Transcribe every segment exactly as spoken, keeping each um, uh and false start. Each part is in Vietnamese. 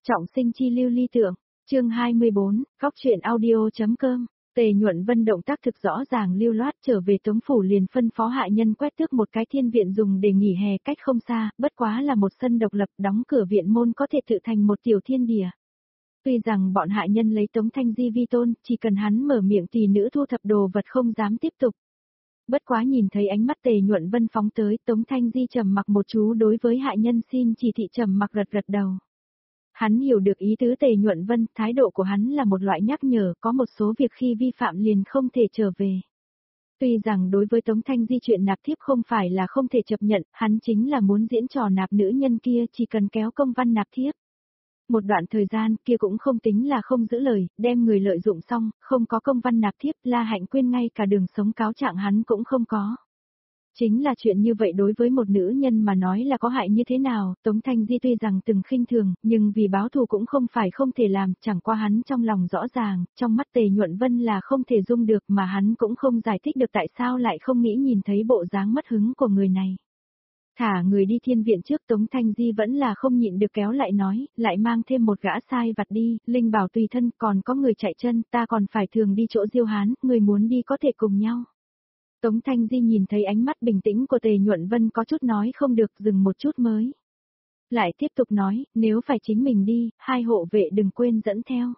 Trọng sinh chi lưu ly tượng, chương hai mươi bốn, góc truyện audio.com, Tề Nhuận Vân động tác thực rõ ràng lưu loát trở về Tống Phủ liền phân phó hạ nhân quét tước một cái thiên viện dùng để nghỉ hè cách không xa, bất quá là một sân độc lập đóng cửa viện môn có thể tự thành một tiểu thiên địa. Tuy rằng bọn hạ nhân lấy Tống Thanh Di vi tôn, chỉ cần hắn mở miệng tỳ nữ thu thập đồ vật không dám tiếp tục. Bất quá nhìn thấy ánh mắt Tề Nhuận Vân phóng tới, Tống Thanh Di trầm mặc một chú đối với hạ nhân xin chỉ thị trầm mặc gật gật đầu. Hắn hiểu được ý tứ Tề Nhuận Vân, thái độ của hắn là một loại nhắc nhở, có một số việc khi vi phạm liền không thể trở về. Tuy rằng đối với Tống Thanh Di chuyện nạp thiếp không phải là không thể chấp nhận, hắn chính là muốn diễn trò nạp nữ nhân kia chỉ cần kéo công văn nạp thiếp. Một đoạn thời gian kia cũng không tính là không giữ lời, đem người lợi dụng xong, không có công văn nạp thiếp, La Hạnh Quyên ngay cả đường sống cáo trạng hắn cũng không có. Chính là chuyện như vậy đối với một nữ nhân mà nói là có hại như thế nào, Tống Thanh Di tuy rằng từng khinh thường, nhưng vì báo thù cũng không phải không thể làm, chẳng qua hắn trong lòng rõ ràng, trong mắt Tề Nhuận Vân là không thể dung được mà hắn cũng không giải thích được tại sao lại không nghĩ nhìn thấy bộ dáng mất hứng của người này. Thả người đi thiên viện trước Tống Thanh Di vẫn là không nhịn được kéo lại nói, lại mang thêm một gã sai vặt đi, Linh bảo tùy thân còn có người chạy chân, ta còn phải thường đi chỗ Diêu Hán, người muốn đi có thể cùng nhau. Tống Thanh Di nhìn thấy ánh mắt bình tĩnh của Tề Nhuận Vân có chút nói không được dừng một chút mới. Lại tiếp tục nói, nếu phải chính mình đi, hai hộ vệ đừng quên dẫn theo.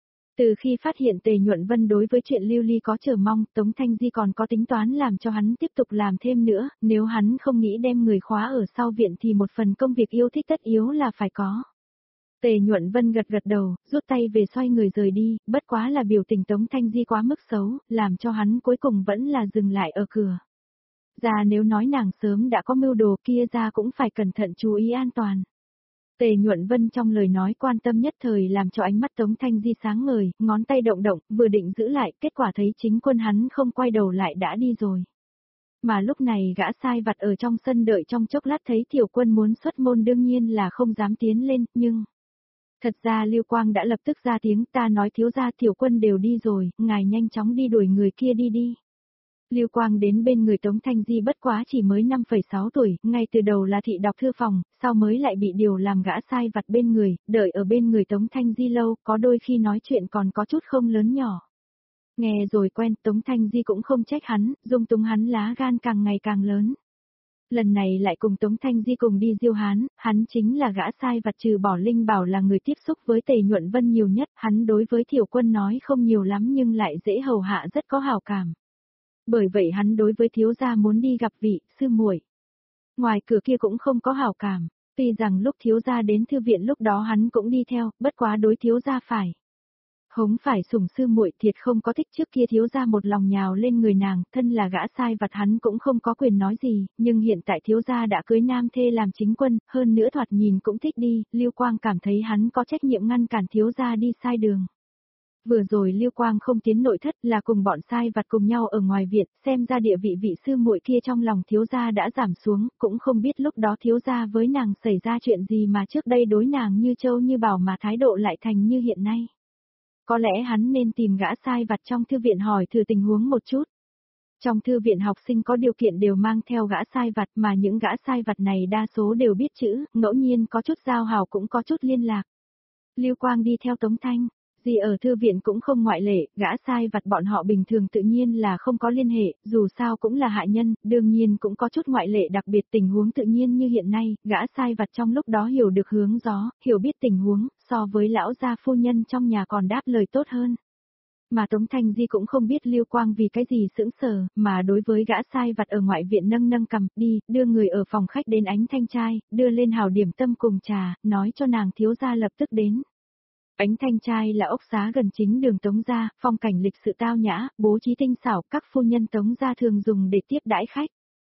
Từ khi phát hiện Tề Nhuận Vân đối với chuyện lưu ly có chờ mong, Tống Thanh Di còn có tính toán làm cho hắn tiếp tục làm thêm nữa, nếu hắn không nghĩ đem người khóa ở sau viện thì một phần công việc yêu thích tất yếu là phải có. Tề Nhuận Vân gật gật đầu, rút tay về xoay người rời đi, bất quá là biểu tình Tống Thanh Di quá mức xấu, làm cho hắn cuối cùng vẫn là dừng lại ở cửa. Ra nếu nói nàng sớm đã có mưu đồ kia ra cũng phải cẩn thận chú ý an toàn. Tề Nhuận Vân trong lời nói quan tâm nhất thời làm cho ánh mắt Tống Thanh Di sáng ngời, ngón tay động động, vừa định giữ lại, kết quả thấy chính quân hắn không quay đầu lại đã đi rồi. Mà lúc này gã sai vặt ở trong sân đợi trong chốc lát thấy tiểu quân muốn xuất môn đương nhiên là không dám tiến lên, nhưng... Thật ra Lưu Quang đã lập tức ra tiếng, ta nói thiếu gia tiểu quân đều đi rồi, ngài nhanh chóng đi đuổi người kia đi đi. Lưu Quang đến bên người Tống Thanh Di bất quá chỉ mới năm phẩy sáu tuổi, ngay từ đầu là thị đọc thư phòng, sau mới lại bị điều làm gã sai vặt bên người, đợi ở bên người Tống Thanh Di lâu, có đôi khi nói chuyện còn có chút không lớn nhỏ. Nghe rồi quen, Tống Thanh Di cũng không trách hắn, dung túng hắn lá gan càng ngày càng lớn. Lần này lại cùng Tống Thanh Di cùng đi Diêu Hán, hắn chính là gã sai vặt trừ bỏ Linh Bảo là người tiếp xúc với Tề Nhuận Vân nhiều nhất, hắn đối với Thiểu Quân nói không nhiều lắm nhưng lại dễ hầu hạ rất có hảo cảm. Bởi vậy hắn đối với thiếu gia muốn đi gặp vị sư muội. Ngoài cửa kia cũng không có hảo cảm, tuy rằng lúc thiếu gia đến thư viện lúc đó hắn cũng đi theo, bất quá đối thiếu gia phải. Hống phải sủng sư muội thiệt không có thích trước kia thiếu gia một lòng nhào lên người nàng, thân là gã sai vặt hắn cũng không có quyền nói gì, nhưng hiện tại thiếu gia đã cưới nam thê làm chính quân, hơn nữa thoạt nhìn cũng thích đi, Lưu Quang cảm thấy hắn có trách nhiệm ngăn cản thiếu gia đi sai đường. Vừa rồi Lưu Quang không tiến nội thất là cùng bọn sai vặt cùng nhau ở ngoài viện, xem ra địa vị vị sư muội kia trong lòng thiếu gia đã giảm xuống, cũng không biết lúc đó thiếu gia với nàng xảy ra chuyện gì mà trước đây đối nàng như châu như bảo mà thái độ lại thành như hiện nay. Có lẽ hắn nên tìm gã sai vặt trong thư viện hỏi thử tình huống một chút. Trong thư viện học sinh có điều kiện đều mang theo gã sai vặt mà những gã sai vặt này đa số đều biết chữ, ngẫu nhiên có chút giao hảo cũng có chút liên lạc. Lưu Quang đi theo Tống Thanh Di ở thư viện cũng không ngoại lệ, gã sai vặt bọn họ bình thường tự nhiên là không có liên hệ, dù sao cũng là hạ nhân, đương nhiên cũng có chút ngoại lệ đặc biệt tình huống tự nhiên như hiện nay, gã sai vặt trong lúc đó hiểu được hướng gió, hiểu biết tình huống, so với lão gia phu nhân trong nhà còn đáp lời tốt hơn. Mà Tống Thanh Di cũng không biết Lưu Quang vì cái gì sững sờ, mà đối với gã sai vặt ở ngoại viện nâng nâng cầm, đi, đưa người ở phòng khách đến Ánh Thanh Trai, đưa lên hào điểm tâm cùng trà, nói cho nàng thiếu gia lập tức đến. Ánh Thanh Trai là ốc xá gần chính đường Tống gia, phong cảnh lịch sự tao nhã, bố trí tinh xảo, các phu nhân Tống gia thường dùng để tiếp đãi khách.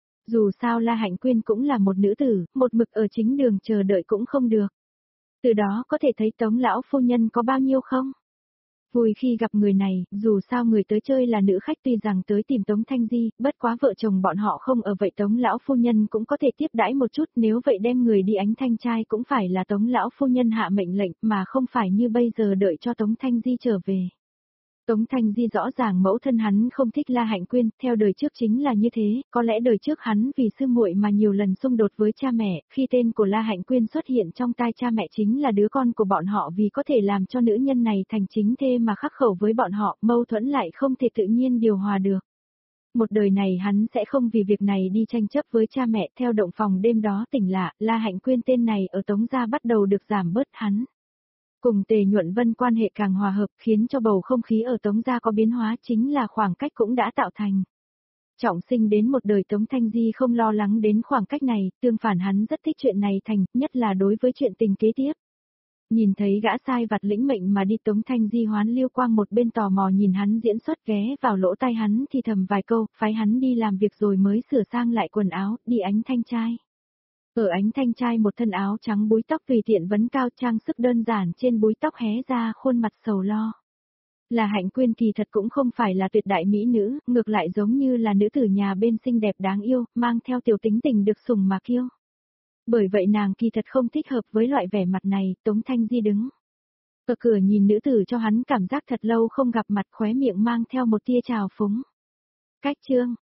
Dù sao La Hạnh Quyên cũng là một nữ tử, một mực ở chính đường chờ đợi cũng không được. Từ đó có thể thấy Tống lão phu nhân có bao nhiêu không? Vui khi gặp người này, dù sao người tới chơi là nữ khách tuy rằng tới tìm Tống Thanh Di, bất quá vợ chồng bọn họ không ở vậy Tống lão phu nhân cũng có thể tiếp đãi một chút, nếu vậy đem người đi Ánh Thanh Trai cũng phải là Tống lão phu nhân hạ mệnh lệnh mà không phải như bây giờ đợi cho Tống Thanh Di trở về. Tống Thanh Di rõ ràng mẫu thân hắn không thích La Hạnh Quyên, theo đời trước chính là như thế, có lẽ đời trước hắn vì sư muội mà nhiều lần xung đột với cha mẹ, khi tên của La Hạnh Quyên xuất hiện trong tai cha mẹ chính là đứa con của bọn họ vì có thể làm cho nữ nhân này thành chính thê mà khắc khẩu với bọn họ, mâu thuẫn lại không thể tự nhiên điều hòa được. Một đời này hắn sẽ không vì việc này đi tranh chấp với cha mẹ, theo động phòng đêm đó tỉnh lạ, La Hạnh Quyên tên này ở Tống gia bắt đầu được giảm bớt hắn. Cùng Tề Nhuận Vân quan hệ càng hòa hợp khiến cho bầu không khí ở Tống gia có biến hóa, chính là khoảng cách cũng đã tạo thành. Trọng sinh đến một đời Tống Thanh Di không lo lắng đến khoảng cách này, tương phản hắn rất thích chuyện này thành, nhất là đối với chuyện tình kế tiếp. Nhìn thấy gã sai vặt lĩnh mệnh mà đi, Tống Thanh Di hoán Liêu Quang một bên tò mò nhìn hắn diễn xuất, ghé vào lỗ tai hắn thì thầm vài câu, phái hắn đi làm việc rồi mới sửa sang lại quần áo, đi Ánh Thanh trai. Ở Ánh Thanh trai một thân áo trắng búi tóc tùy tiện vấn cao, trang sức đơn giản trên búi tóc hé ra khuôn mặt sầu lo. Là Hạnh Quyên kỳ thật cũng không phải là tuyệt đại mỹ nữ, ngược lại giống như là nữ tử nhà bên xinh đẹp đáng yêu, mang theo tiểu tính tình được sủng mà kiêu. Bởi vậy nàng kỳ thật không thích hợp với loại vẻ mặt này. Tống Thanh Di đứng ở cửa nhìn nữ tử cho hắn cảm giác thật lâu không gặp mặt, khóe miệng mang theo một tia trào phúng. Cách chương